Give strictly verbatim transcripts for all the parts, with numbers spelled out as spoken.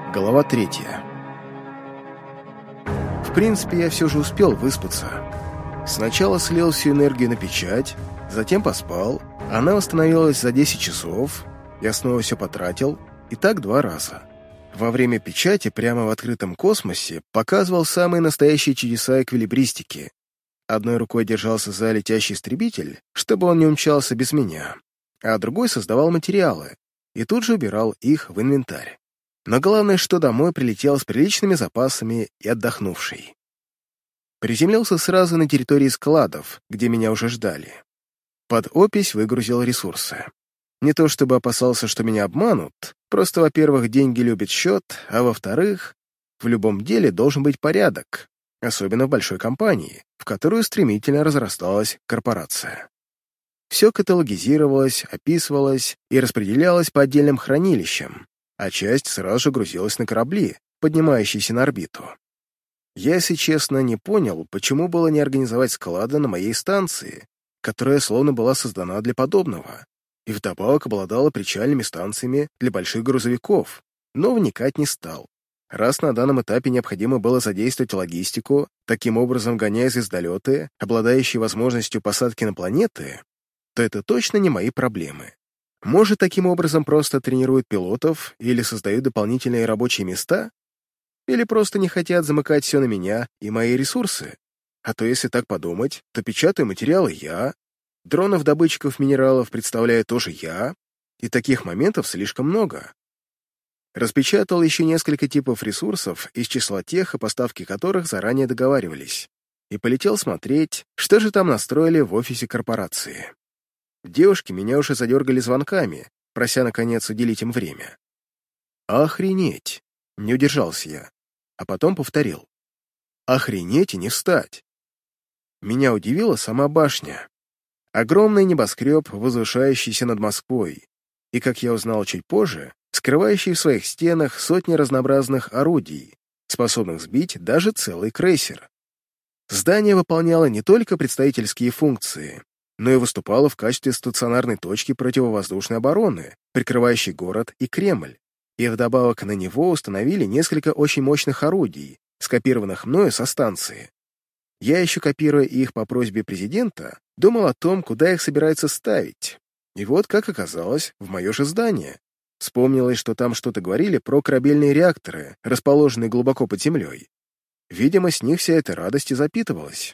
Глава третья. В принципе, я все же успел выспаться. Сначала слил всю энергию на печать, затем поспал, она восстановилась за десять часов, я снова все потратил, и так два раза. Во время печати прямо в открытом космосе показывал самые настоящие чудеса эквилибристики. Одной рукой держался за летящий истребитель, чтобы он не умчался без меня, а другой создавал материалы и тут же убирал их в инвентарь. Но главное, что домой прилетел с приличными запасами и отдохнувший. Приземлился сразу на территории складов, где меня уже ждали. Под опись выгрузил ресурсы. Не то чтобы опасался, что меня обманут, просто, во-первых, деньги любят счет, а во-вторых, в любом деле должен быть порядок, особенно в большой компании, в которую стремительно разрасталась корпорация. Все каталогизировалось, описывалось и распределялось по отдельным хранилищам, а часть сразу же грузилась на корабли, поднимающиеся на орбиту. Я, если честно, не понял, почему было не организовать склады на моей станции, которая словно была создана для подобного, и вдобавок обладала причальными станциями для больших грузовиков, но вникать не стал. Раз на данном этапе необходимо было задействовать логистику, таким образом гоняя звездолеты, обладающие возможностью посадки на планеты, то это точно не мои проблемы. Может, таким образом просто тренируют пилотов или создают дополнительные рабочие места? Или просто не хотят замыкать все на меня и мои ресурсы? А то, если так подумать, то печатаю материалы я, дронов-добытчиков минералов представляю тоже я, и таких моментов слишком много. Распечатал еще несколько типов ресурсов из числа тех, о поставке которых заранее договаривались, и полетел смотреть, что же там настроили в офисе корпорации. Девушки меня уже задергали звонками, прося, наконец, уделить им время. «Охренеть!» — не удержался я, а потом повторил. «Охренеть и не встать!» Меня удивила сама башня. Огромный небоскреб, возвышающийся над Москвой, и, как я узнал чуть позже, скрывающий в своих стенах сотни разнообразных орудий, способных сбить даже целый крейсер. Здание выполняло не только представительские функции, но и выступала в качестве стационарной точки противовоздушной обороны, прикрывающей город и Кремль, и вдобавок на него установили несколько очень мощных орудий, скопированных мною со станции. Я еще, копируя их по просьбе президента, думал о том, куда их собираются ставить, и вот, как оказалось, в мое же здание. Вспомнилось, что там что-то говорили про корабельные реакторы, расположенные глубоко под землей. Видимо, с них вся эта радость и запитывалась.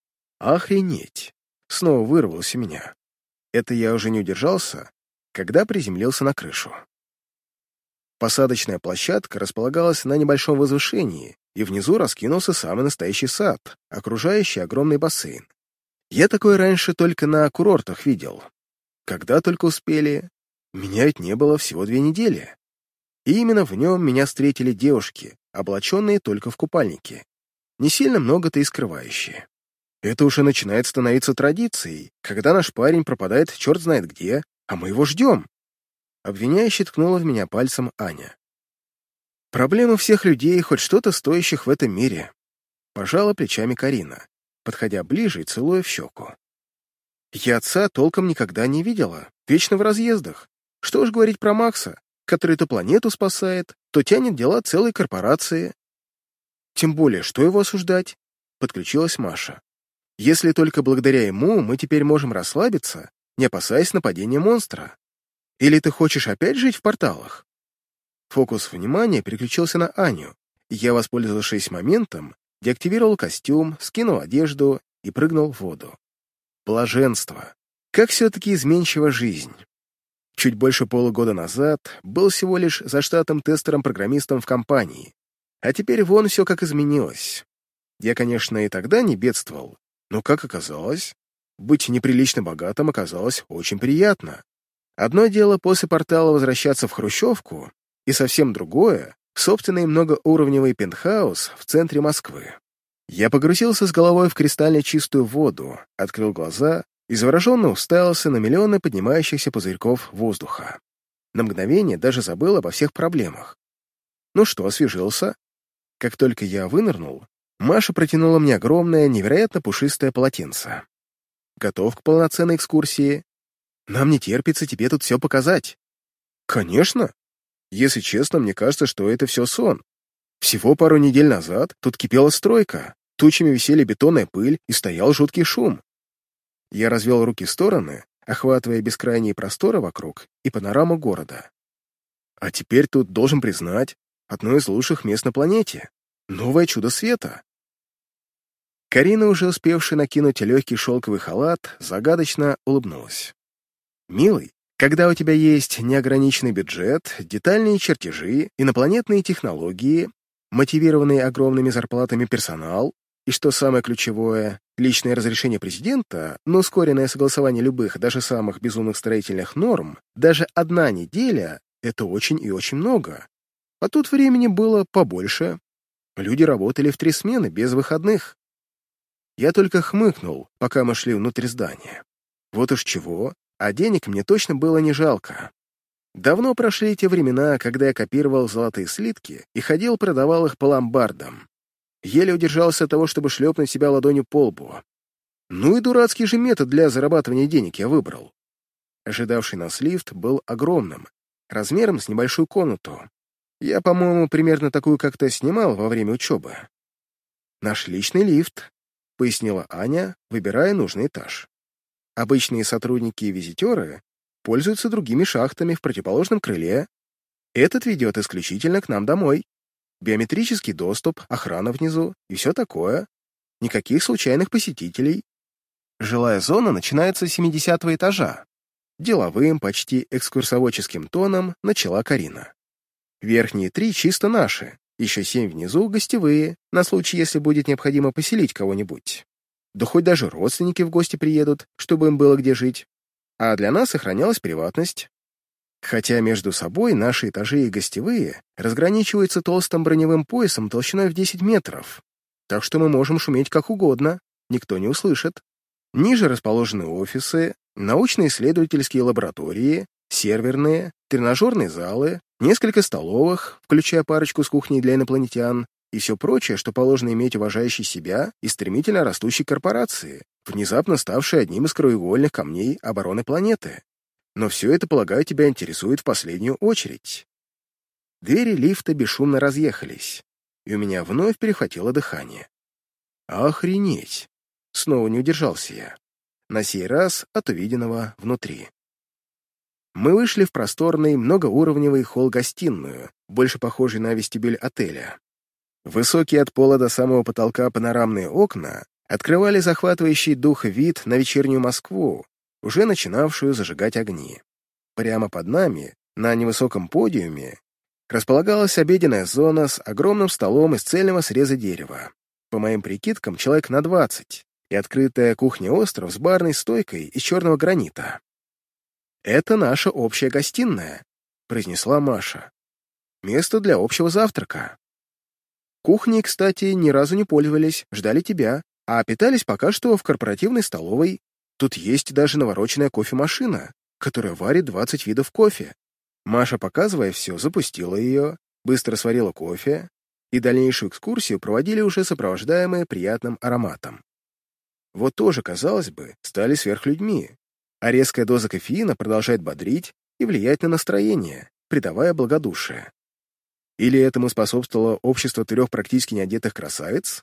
Охренеть! Снова вырвалось у меня. Это я уже не удержался, когда приземлился на крышу. Посадочная площадка располагалась на небольшом возвышении, и внизу раскинулся самый настоящий сад, окружающий огромный бассейн. Я такое раньше только на курортах видел. Когда только успели, меня ведь не было всего две недели. И именно в нем меня встретили девушки, облаченные только в купальники, не сильно много-то и скрывающие. Это уже начинает становиться традицией, когда наш парень пропадает черт знает где, а мы его ждем. Обвиняюще ткнула в меня пальцем Аня. Проблемы всех людей, хоть что-то стоящих в этом мире. Пожала плечами Карина, подходя ближе и целуя в щеку. Я отца толком никогда не видела, вечно в разъездах. Что уж говорить про Макса, который то планету спасает, то тянет дела целой корпорации. Тем более, что его осуждать? Подключилась Маша. Если только благодаря ему мы теперь можем расслабиться, не опасаясь нападения монстра. Или ты хочешь опять жить в порталах? Фокус внимания переключился на Аню, и я, воспользовавшись моментом, деактивировал костюм, скинул одежду и прыгнул в воду. Блаженство. Как все-таки изменчива жизнь. Чуть больше полугода назад был всего лишь заштатным тестером-программистом в компании, а теперь вон все как изменилось. Я, конечно, и тогда не бедствовал, но, как оказалось, быть неприлично богатым оказалось очень приятно. Одно дело после портала возвращаться в хрущевку, и совсем другое — в собственный многоуровневый пентхаус в центре Москвы. Я погрузился с головой в кристально чистую воду, открыл глаза и завороженно уставился на миллионы поднимающихся пузырьков воздуха. На мгновение даже забыл обо всех проблемах. Ну что, освежился? Как только я вынырнул, Маша протянула мне огромное, невероятно пушистое полотенце. Готов к полноценной экскурсии? Нам не терпится тебе тут все показать. Конечно. Если честно, мне кажется, что это все сон. Всего пару недель назад тут кипела стройка, тучами висели бетонная пыль и стоял жуткий шум. Я развел руки в стороны, охватывая бескрайние просторы вокруг и панораму города. А теперь тут, должен признать, одно из лучших мест на планете. Новое чудо света. Карина, уже успевшая накинуть легкий шелковый халат, загадочно улыбнулась. «Милый, когда у тебя есть неограниченный бюджет, детальные чертежи, инопланетные технологии, мотивированный огромными зарплатами персонал и, что самое ключевое, личное разрешение президента, но ускоренное согласование любых, даже самых безумных строительных норм, даже одна неделя — это очень и очень много. А тут времени было побольше. Люди работали в три смены, без выходных. Я только хмыкнул, пока мы шли внутрь здания. Вот уж чего, а денег мне точно было не жалко. Давно прошли те времена, когда я копировал золотые слитки и ходил, продавал их по ломбардам. Еле удержался от того, чтобы шлепнуть себя ладонью по лбу. Ну и дурацкий же метод для зарабатывания денег я выбрал. Ожидавший нас лифт был огромным, размером с небольшую комнату. Я, по-моему, примерно такую как-то снимал во время учебы. «Наш личный лифт», — пояснила Аня, выбирая нужный этаж. «Обычные сотрудники и визитеры пользуются другими шахтами в противоположном крыле. Этот ведет исключительно к нам домой. Биометрический доступ, охрана внизу и все такое. Никаких случайных посетителей. Жилая зона начинается с семидесятого этажа». Деловым, почти экскурсоводческим тоном начала Карина. «Верхние три чисто наши, еще семь внизу гостевые, на случай, если будет необходимо поселить кого-нибудь. Да хоть даже родственники в гости приедут, чтобы им было где жить. А для нас сохранялась приватность. Хотя между собой наши этажи и гостевые разграничиваются толстым броневым поясом толщиной в десять метров, так что мы можем шуметь как угодно, никто не услышит. Ниже расположены офисы, научно-исследовательские лаборатории, серверные, тренажерные залы, несколько столовых, включая парочку с кухней для инопланетян, и все прочее, что положено иметь уважающей себя и стремительно растущей корпорации, внезапно ставшей одним из краеугольных камней обороны планеты. Но все это, полагаю, тебя интересует в последнюю очередь. Двери лифта бесшумно разъехались, и у меня вновь перехватило дыхание. Охренеть! Снова не удержался я. На сей раз от увиденного внутри. Мы вышли в просторный, многоуровневый холл-гостиную, больше похожий на вестибюль отеля. Высокие от пола до самого потолка панорамные окна открывали захватывающий дух вид на вечернюю Москву, уже начинавшую зажигать огни. Прямо под нами, на невысоком подиуме, располагалась обеденная зона с огромным столом из цельного среза дерева. По моим прикидкам, человек на двадцать, и открытая кухня-остров с барной стойкой из черного гранита. «Это наша общая гостиная», — произнесла Маша. «Место для общего завтрака. Кухней, кстати, ни разу не пользовались, ждали тебя, а питались пока что в корпоративной столовой. Тут есть даже навороченная кофемашина, которая варит двадцать видов кофе». Маша, показывая все, запустила ее, быстро сварила кофе, и дальнейшую экскурсию проводили уже сопровождаемые приятным ароматом. Вот тоже, казалось бы, стали сверхлюдьми, а резкая доза кофеина продолжает бодрить и влиять на настроение, придавая благодушие. Или этому способствовало общество трех практически неодетых красавиц?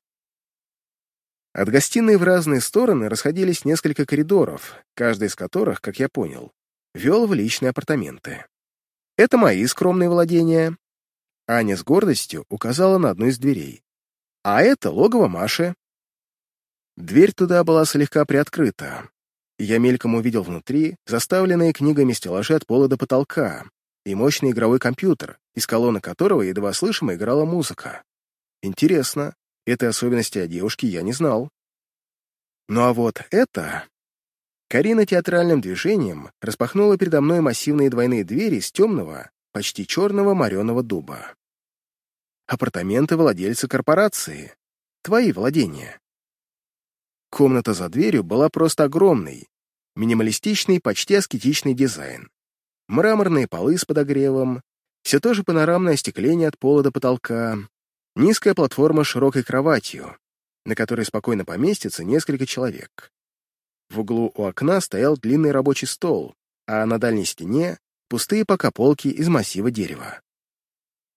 От гостиной в разные стороны расходились несколько коридоров, каждый из которых, как я понял, вел в личные апартаменты. «Это мои скромные владения». Аня с гордостью указала на одну из дверей. «А это логово Маши». Дверь туда была слегка приоткрыта, и я мельком увидел внутри заставленные книгами стеллажи от пола до потолка и мощный игровой компьютер, из колонны которого едва слышимо играла музыка. Интересно, этой особенности о девушке я не знал. Ну а вот это... Карина театральным движением распахнула передо мной массивные двойные двери из темного, почти черного мореного дуба. Апартаменты владельца корпорации. Твои владения. Комната за дверью была просто огромной. Минималистичный, почти аскетичный дизайн. Мраморные полы с подогревом, все то же панорамное остекление от пола до потолка, низкая платформа с широкой кроватью, на которой спокойно поместится несколько человек. В углу у окна стоял длинный рабочий стол, а на дальней стене пустые пока полки из массива дерева.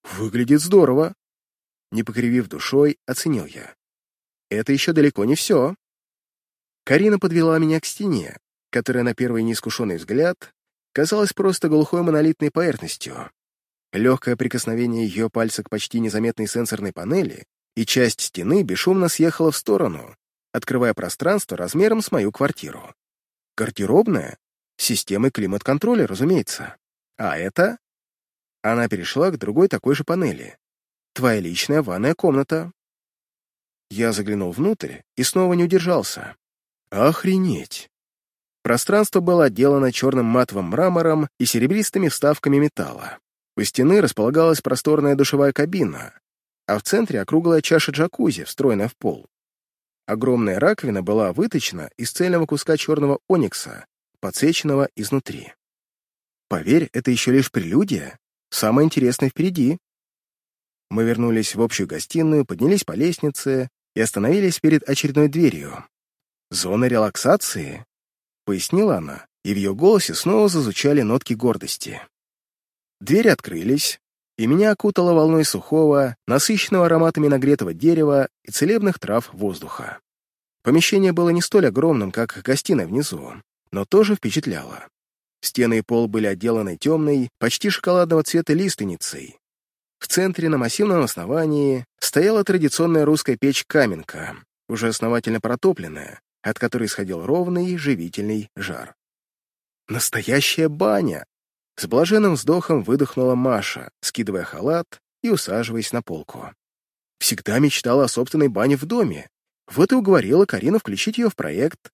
Выглядит здорово. Не покривив душой, оценил я. Это еще далеко не все. Карина подвела меня к стене, которая на первый неискушенный взгляд казалась просто глухой монолитной поверхностью. Легкое прикосновение ее пальца к почти незаметной сенсорной панели, и часть стены бесшумно съехала в сторону, открывая пространство размером с мою квартиру. Гардеробная? С системой климат-контроля, разумеется. А это? Она перешла к другой такой же панели. Твоя личная ванная комната. Я заглянул внутрь и снова не удержался. Охренеть! Пространство было отделано черным матовым мрамором и серебристыми вставками металла. У стены располагалась просторная душевая кабина, а в центре округлая чаша джакузи, встроенная в пол. Огромная раковина была выточена из цельного куска черного оникса, подсвеченного изнутри. Поверь, это еще лишь прелюдия. Самое интересное впереди. Мы вернулись в общую гостиную, поднялись по лестнице и остановились перед очередной дверью. «Зона релаксации», — пояснила она, и в ее голосе снова зазвучали нотки гордости. Двери открылись, и меня окутало волной сухого, насыщенного ароматами нагретого дерева и целебных трав воздуха. Помещение было не столь огромным, как гостиная внизу, но тоже впечатляло. Стены и пол были отделаны темной, почти шоколадного цвета лиственницей. В центре на массивном основании стояла традиционная русская печь-каменка, уже основательно протопленная, от которой исходил ровный, живительный жар. Настоящая баня! С блаженным вздохом выдохнула Маша, скидывая халат и усаживаясь на полку. Всегда мечтала о собственной бане в доме. Вот и уговорила Карину включить ее в проект.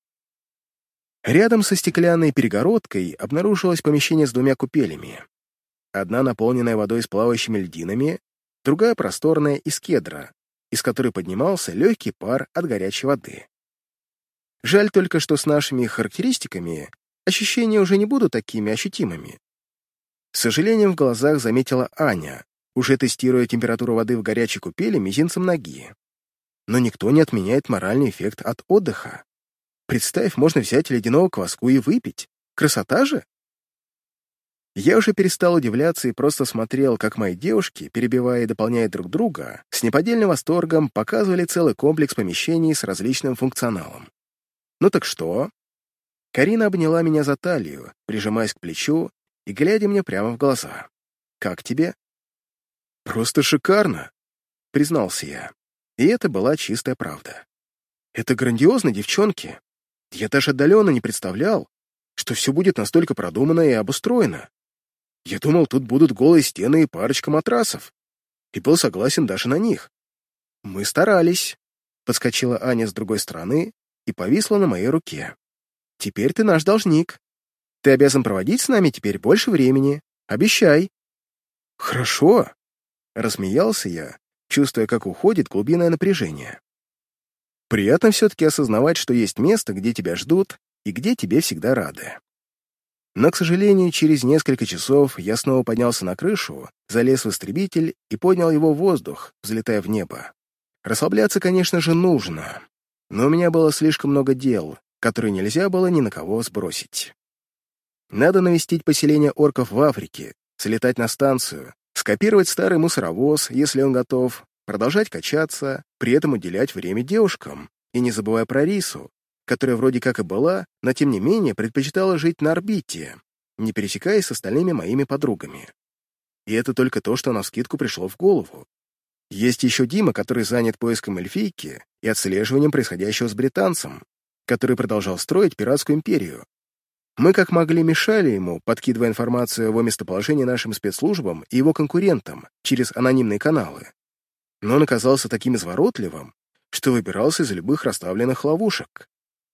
Рядом со стеклянной перегородкой обнаружилось помещение с двумя купелями. Одна наполненная водой с плавающими льдинами, другая просторная из кедра, из которой поднимался легкий пар от горячей воды. Жаль только, что с нашими характеристиками ощущения уже не будут такими ощутимыми. С сожалением в глазах заметила Аня, уже тестируя температуру воды в горячей купели мизинцем ноги. Но никто не отменяет моральный эффект от отдыха. Представь, можно взять ледяного кваску и выпить. Красота же? Я уже перестал удивляться и просто смотрел, как мои девушки, перебивая и дополняя друг друга, с неподдельным восторгом показывали целый комплекс помещений с различным функционалом. «Ну так что?» Карина обняла меня за талию, прижимаясь к плечу и глядя мне прямо в глаза. «Как тебе?» «Просто шикарно», — признался я. И это была чистая правда. «Это грандиозно, девчонки. Я даже отдаленно не представлял, что все будет настолько продумано и обустроено. Я думал, тут будут голые стены и парочка матрасов, и был согласен даже на них. Мы старались», — подскочила Аня с другой стороны и повисла на моей руке. «Теперь ты наш должник. Ты обязан проводить с нами теперь больше времени. Обещай». «Хорошо», — рассмеялся я, чувствуя, как уходит глубинное напряжение. Приятно все-таки осознавать, что есть место, где тебя ждут и где тебе всегда рады. Но, к сожалению, через несколько часов я снова поднялся на крышу, залез в истребитель и поднял его в воздух, взлетая в небо. Расслабляться, конечно же, нужно, но у меня было слишком много дел, которые нельзя было ни на кого сбросить. Надо навестить поселение орков в Африке, слетать на станцию, скопировать старый мусоровоз, если он готов, продолжать качаться, при этом уделять время девушкам, и не забывая про Рису, которая вроде как и была, но тем не менее предпочитала жить на орбите, не пересекаясь с остальными моими подругами. И это только то, что навскидку пришло в голову. Есть еще Дима, который занят поиском эльфийки и отслеживанием происходящего с британцем, который продолжал строить пиратскую империю. Мы как могли мешали ему, подкидывая информацию о его местоположении нашим спецслужбам и его конкурентам через анонимные каналы. Но он оказался таким изворотливым, что выбирался из любых расставленных ловушек.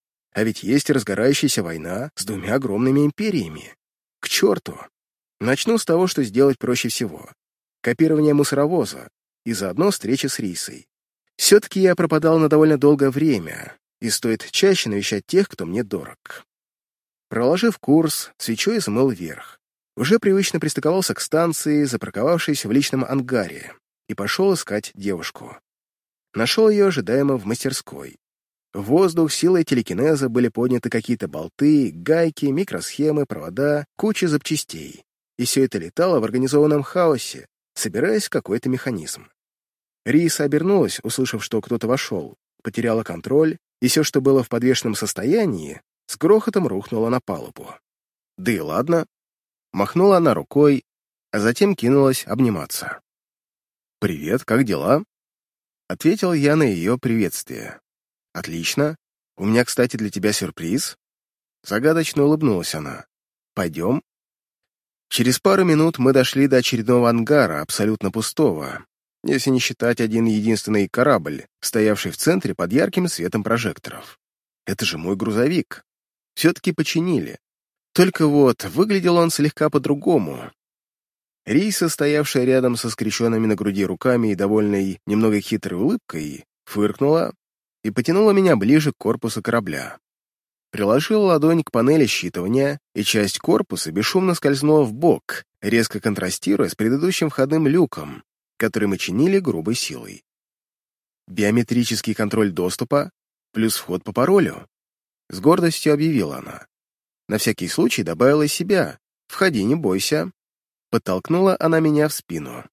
А ведь есть разгорающаяся война с двумя огромными империями. К черту! Начну с того, что сделать проще всего. Копирование мусоровоза и заодно встреча с Рисой. Все-таки я пропадал на довольно долгое время, и стоит чаще навещать тех, кто мне дорог. Проложив курс, свечой взмыл вверх. Уже привычно пристыковался к станции, запарковавшись в личном ангаре, и пошел искать девушку. Нашел ее ожидаемо в мастерской. В воздух силой телекинеза были подняты какие-то болты, гайки, микросхемы, провода, куча запчастей. И все это летало в организованном хаосе, собираясь в какой-то механизм. Риса обернулась, услышав, что кто-то вошел, потеряла контроль, и все, что было в подвешенном состоянии, с грохотом рухнуло на палубу. Да и ладно. Махнула она рукой, а затем кинулась обниматься. «Привет, как дела?» Ответил я на ее приветствие. «Отлично. У меня, кстати, для тебя сюрприз». Загадочно улыбнулась она. «Пойдем?» Через пару минут мы дошли до очередного ангара, абсолютно пустого, если не считать один единственный корабль, стоявший в центре под ярким светом прожекторов. Это же мой грузовик. Все-таки починили. Только вот выглядел он слегка по-другому. Риса, стоявшая рядом со скрещенными на груди руками и довольной немного хитрой улыбкой, фыркнула и потянула меня ближе к корпусу корабля. Приложила ладонь к панели считывания, и часть корпуса бесшумно скользнула в бок, резко контрастируя с предыдущим входным люком, который мы чинили грубой силой. «Биометрический контроль доступа плюс вход по паролю», — с гордостью объявила она. На всякий случай добавила себя. «Входи, не бойся». Подтолкнула она меня в спину.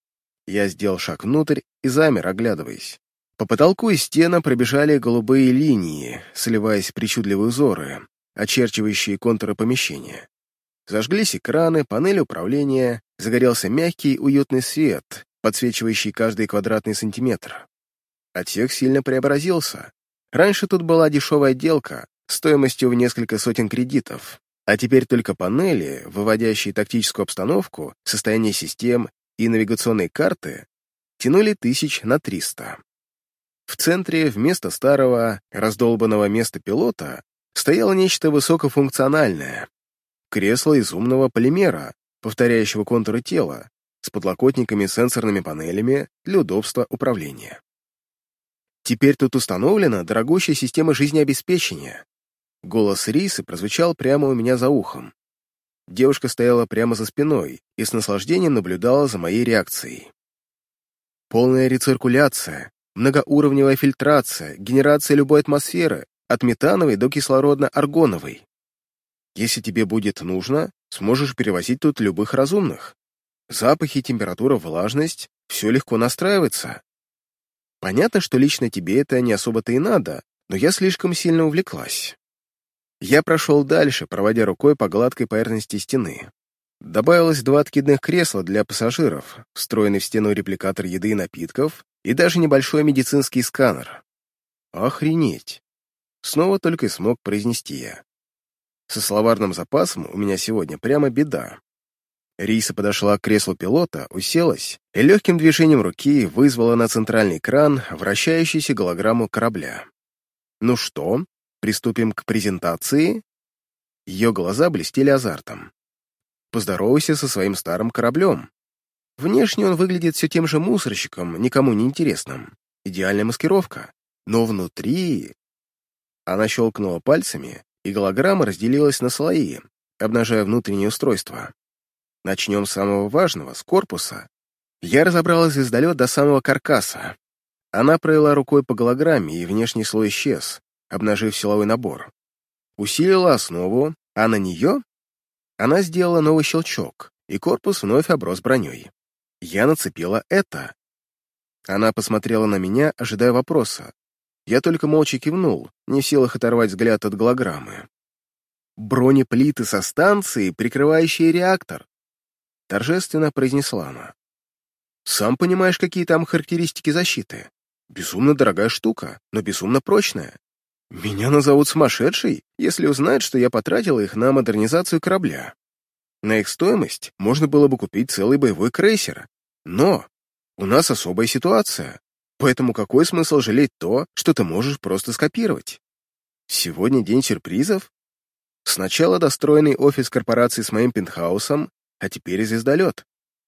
Я сделал шаг внутрь и замер, оглядываясь. По потолку и стенам пробежали голубые линии, сливаясь в причудливые узоры, очерчивающие контуры помещения. Зажглись экраны, панель управления, загорелся мягкий, уютный свет, подсвечивающий каждый квадратный сантиметр. Отсек сильно преобразился. Раньше тут была дешевая отделка, стоимостью в несколько сотен кредитов, а теперь только панели, выводящие тактическую обстановку, состояние систем и навигационные карты, тянули тысяч на триста. В центре, вместо старого, раздолбанного места пилота, стояло нечто высокофункциональное. Кресло из умного полимера, повторяющего контуры тела, с подлокотниками и сенсорными панелями для удобства управления. Теперь тут установлена дорогущая система жизнеобеспечения. Голос Рисы прозвучал прямо у меня за ухом. Девушка стояла прямо за спиной и с наслаждением наблюдала за моей реакцией. Полная рециркуляция, многоуровневая фильтрация, генерация любой атмосферы, от метановой до кислородно-аргоновой. Если тебе будет нужно, сможешь перевозить тут любых разумных. Запахи, температура, влажность — все легко настраивается. Понятно, что лично тебе это не особо-то и надо, но я слишком сильно увлеклась. Я прошел дальше, проводя рукой по гладкой поверхности стены. Добавилось два откидных кресла для пассажиров, встроенный в стену репликатор еды и напитков и даже небольшой медицинский сканер. Охренеть! Снова только и смог произнести я. Со словарным запасом у меня сегодня прямо беда. Риса подошла к креслу пилота, уселась и легким движением руки вызвала на центральный экран вращающуюся голограмму корабля. «Ну что, приступим к презентации?» Ее глаза блестели азартом. «Поздоровайся со своим старым кораблем. Внешне он выглядит все тем же мусорщиком, никому не интересным. Идеальная маскировка. Но внутри...» Она щелкнула пальцами, и голограмма разделилась на слои, обнажая внутреннее устройство. Начнем с самого важного, с корпуса. Я разобрала звездолет до самого каркаса. Она провела рукой по голограмме, и внешний слой исчез, обнажив силовой набор. Усилила основу, а на нее она сделала новый щелчок, и корпус вновь оброс броней. Я нацепила это. Она посмотрела на меня, ожидая вопроса. Я только молча кивнул, не в силах оторвать взгляд от голограммы. «Бронеплиты со станции, прикрывающие реактор», — торжественно произнесла она. «Сам понимаешь, какие там характеристики защиты. Безумно дорогая штука, но безумно прочная. Меня назовут сумасшедшей, если узнают, что я потратила их на модернизацию корабля. На их стоимость можно было бы купить целый боевой крейсер. Но у нас особая ситуация, поэтому какой смысл жалеть то, что ты можешь просто скопировать? Сегодня день сюрпризов? Сначала достроенный офис корпорации с моим пентхаусом, а теперь и звездолет.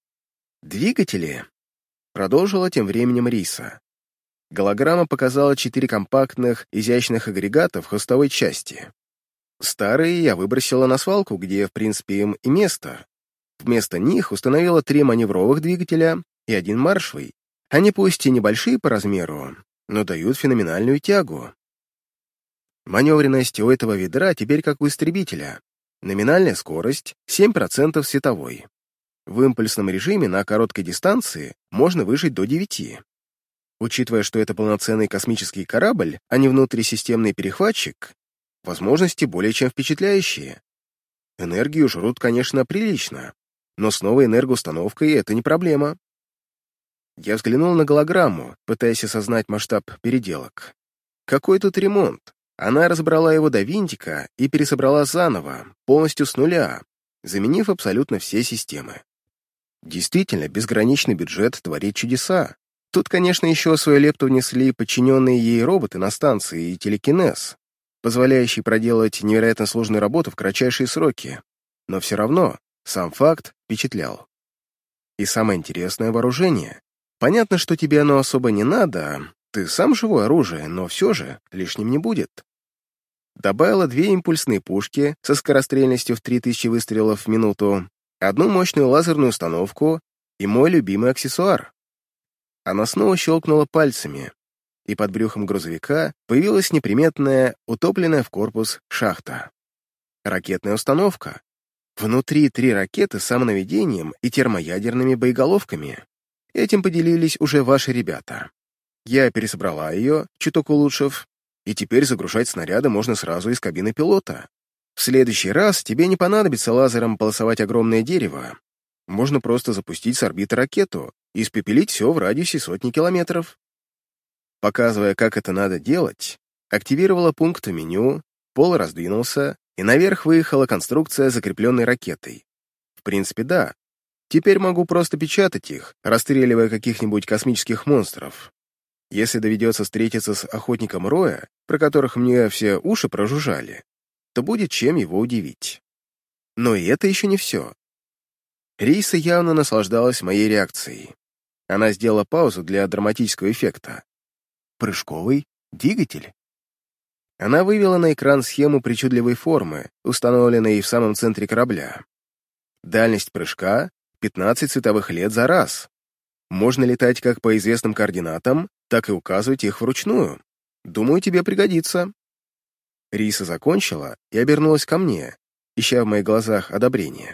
Двигатели, продолжила тем временем Риса. Голограмма показала четыре компактных, изящных агрегата в хвостовой части. Старые я выбросила на свалку, где, в принципе, им и место. Вместо них установила три маневровых двигателя и один маршевый. Они пусть и небольшие по размеру, но дают феноменальную тягу. Маневренность у этого ведра теперь как у истребителя. Номинальная скорость — семь процентов световой. в импульсном режиме на короткой дистанции можно выжить до девяти. Учитывая, что это полноценный космический корабль, а не внутрисистемный перехватчик, возможности более чем впечатляющие. Энергию жрут, конечно, прилично, но с новой энергоустановкой это не проблема. Я взглянул на голограмму, пытаясь осознать масштаб переделок. Какой тут ремонт? Она разобрала его до винтика и пересобрала заново, полностью с нуля, заменив абсолютно все системы. Действительно, безграничный бюджет творит чудеса. Тут, конечно, еще свою лепту внесли подчиненные ей роботы на станции и телекинез, позволяющий проделать невероятно сложную работу в кратчайшие сроки. Но все равно сам факт впечатлял. И самое интересное — вооружение. Понятно, что тебе оно особо не надо, ты сам живое оружие, но все же лишним не будет. Добавила две импульсные пушки со скорострельностью в три тысячи выстрелов в минуту, одну мощную лазерную установку и мой любимый аксессуар. Она снова щелкнула пальцами, и под брюхом грузовика появилась неприметная, утопленная в корпус шахта. Ракетная установка. Внутри три ракеты с самонаведением и термоядерными боеголовками. Этим поделились уже ваши ребята. Я пересобрала ее, чуток улучшив, и теперь загружать снаряды можно сразу из кабины пилота. В следующий раз тебе не понадобится лазером полосовать огромное дерево. Можно просто запустить с орбиты ракету и испепелить все в радиусе сотни километров. Показывая, как это надо делать, активировала пункт в меню, пол раздвинулся, и наверх выехала конструкция, закрепленной ракетой. В принципе, да. Теперь могу просто печатать их, расстреливая каких-нибудь космических монстров. Если доведется встретиться с охотником Роя, про которых мне все уши прожужжали, то будет чем его удивить. Но и это еще не все. Риса явно наслаждалась моей реакцией. Она сделала паузу для драматического эффекта. Прыжковый двигатель. Она вывела на экран схему причудливой формы, установленной в самом центре корабля. Дальность прыжка — пятнадцать световых лет за раз. Можно летать как по известным координатам, так и указывать их вручную. Думаю, тебе пригодится. Риса закончила и обернулась ко мне, ища в моих глазах одобрение.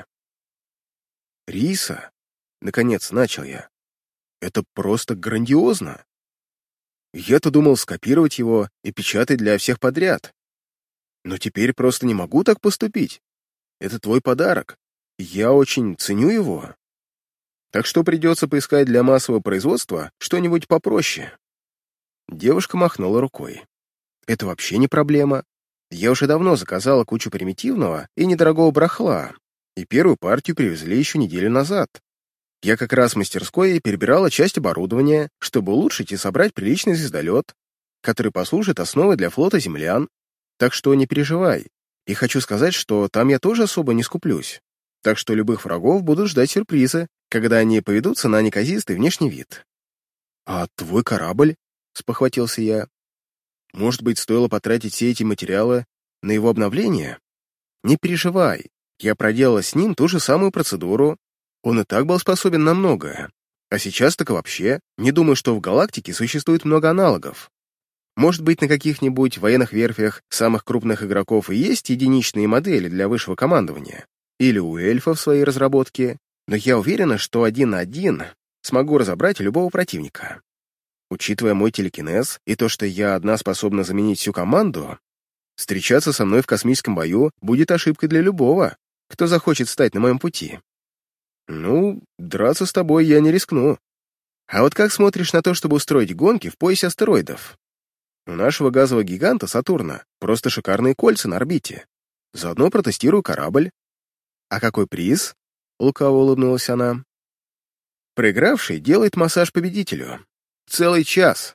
«Риса», — наконец начал я, — «это просто грандиозно. Я-то думал скопировать его и печатать для всех подряд. Но теперь просто не могу так поступить. Это твой подарок, и я очень ценю его. Так что придется поискать для массового производства что-нибудь попроще». Девушка махнула рукой. «Это вообще не проблема. Я уже давно заказала кучу примитивного и недорогого барахла, и первую партию привезли еще неделю назад. Я как раз в мастерской перебирала часть оборудования, чтобы улучшить и собрать приличный звездолет, который послужит основой для флота землян, так что не переживай. И хочу сказать, что там я тоже особо не скуплюсь, так что любых врагов будут ждать сюрпризы, когда они поведутся на неказистый внешний вид». «А твой корабль?» — спохватился я. «Может быть, стоило потратить все эти материалы на его обновление? Не переживай, я проделала с ним ту же самую процедуру. Он и так был способен на многое. А сейчас так и вообще. Не думаю, что в галактике существует много аналогов. Может быть, на каких-нибудь военных верфях самых крупных игроков и есть единичные модели для высшего командования. Или у эльфов свои разработки. Но я уверена, что один на один смогу разобрать любого противника. Учитывая мой телекинез и то, что я одна способна заменить всю команду, встречаться со мной в космическом бою будет ошибкой для любого, кто захочет встать на моем пути. Ну, драться с тобой я не рискну. А вот как смотришь на то, чтобы устроить гонки в поясе астероидов? У нашего газового гиганта Сатурна просто шикарные кольца на орбите. Заодно протестирую корабль. А какой приз? Лукаво улыбнулась она. Проигравший делает массаж победителю. Целый час.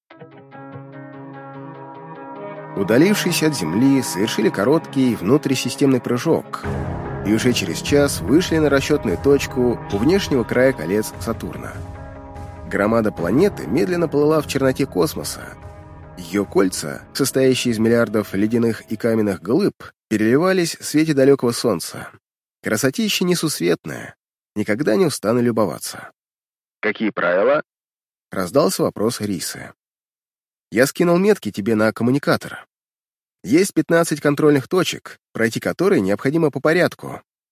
Удалившись от Земли, совершили короткий внутрисистемный прыжок и уже через час вышли на расчетную точку у внешнего края колец Сатурна. Громада планеты медленно плыла в черноте космоса. Ее кольца, состоящие из миллиардов ледяных и каменных глыб, переливались в свете далекого Солнца. Красотища несусветная, никогда не устану любоваться. «Какие правила?» — раздался вопрос Рисы. «Я скинул метки тебе на коммуникатор. Есть пятнадцать контрольных точек, пройти которые необходимо по порядку.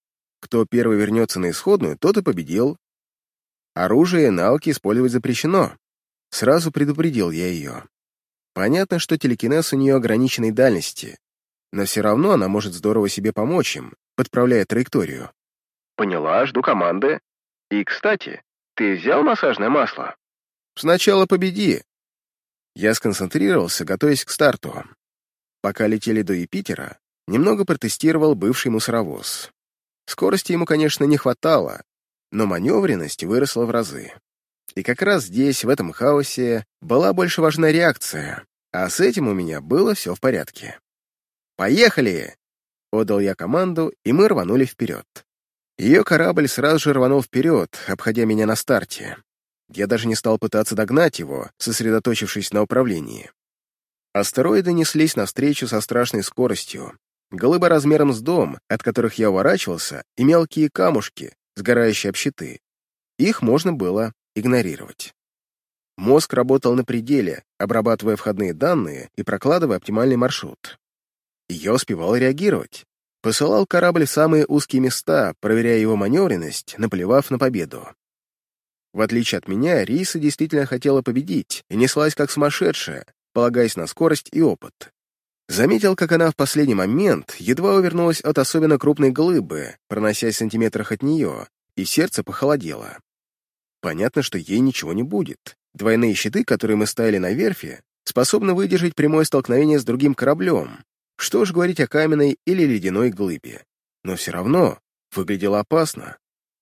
Кто первый вернется на исходную, тот и победил. Оружие и навыки использовать запрещено. Сразу предупредил я ее. Понятно, что телекинез у нее ограниченной дальности, но все равно она может здорово себе помочь им, подправляя траекторию. Поняла, жду команды. И, кстати, ты взял массажное масло? Сначала победи. Я сконцентрировался, готовясь к старту. Пока летели до Юпитера, немного протестировал бывший мусоровоз. Скорости ему, конечно, не хватало, но маневренность выросла в разы. И как раз здесь, в этом хаосе, была больше важна реакция, а с этим у меня было все в порядке. «Поехали!» — отдал я команду, и мы рванули вперед. Ее корабль сразу же рванул вперед, обходя меня на старте. Я даже не стал пытаться догнать его, сосредоточившись на управлении. Астероиды неслись навстречу со страшной скоростью. Глыбы размером с дом, от которых я уворачивался, и мелкие камушки, сгорающие об щиты. Их можно было игнорировать. Мозг работал на пределе, обрабатывая входные данные и прокладывая оптимальный маршрут. И я успевал реагировать. Посылал корабль в самые узкие места, проверяя его маневренность, наплевав на победу. В отличие от меня, Риса действительно хотела победить и неслась как сумасшедшая, полагаясь на скорость и опыт. Заметил, как она в последний момент едва увернулась от особенно крупной глыбы, проносясь в сантиметрах от нее, и сердце похолодело. Понятно, что ей ничего не будет. Двойные щиты, которые мы ставили на верфи, способны выдержать прямое столкновение с другим кораблем. Что ж говорить о каменной или ледяной глыбе. Но все равно выглядело опасно.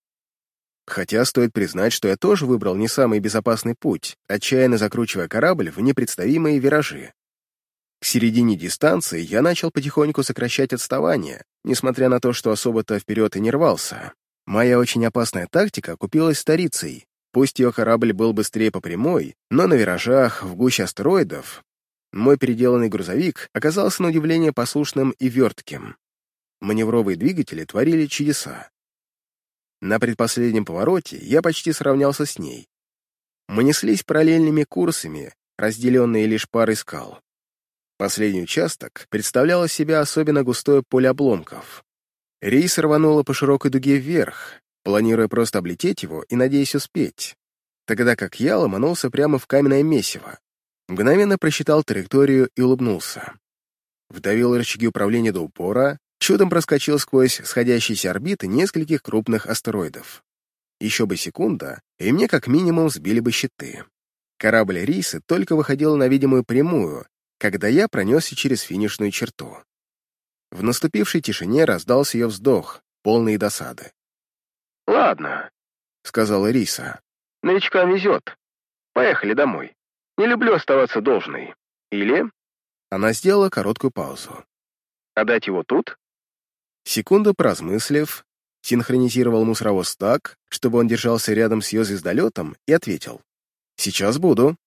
Хотя стоит признать, что я тоже выбрал не самый безопасный путь, отчаянно закручивая корабль в непредставимые виражи. К середине дистанции я начал потихоньку сокращать отставание, несмотря на то, что особо-то вперед и не рвался. Моя очень опасная тактика окупилась старицей. Пусть ее корабль был быстрее по прямой, но на виражах, в гуще астероидов, мой переделанный грузовик оказался на удивление послушным и вертким. Маневровые двигатели творили чудеса. На предпоследнем повороте я почти сравнялся с ней. Мы неслись параллельными курсами, разделенные лишь парой скал. Последний участок представлял из себя особенно густое поле обломков. Рейс рвануло по широкой дуге вверх, планируя просто облететь его и надеясь успеть, тогда как я ломанулся прямо в каменное месиво. Мгновенно просчитал траекторию и улыбнулся. Вдавил рычаги управления до упора, чудом проскочил сквозь сходящиеся орбиты нескольких крупных астероидов. Еще бы секунда, и мне как минимум сбили бы щиты. Корабль Рисы только выходил на видимую прямую, когда я пронесся через финишную черту. В наступившей тишине раздался ее вздох, полный досады. «Ладно», — сказала Риса. «Новичкам везет. Поехали домой. Не люблю оставаться должной. Или...» Она сделала короткую паузу. «Отдать его тут?» Секунду поразмыслив, синхронизировал мусоровоз так, чтобы он держался рядом с ее звездолетом, и ответил. «Сейчас буду».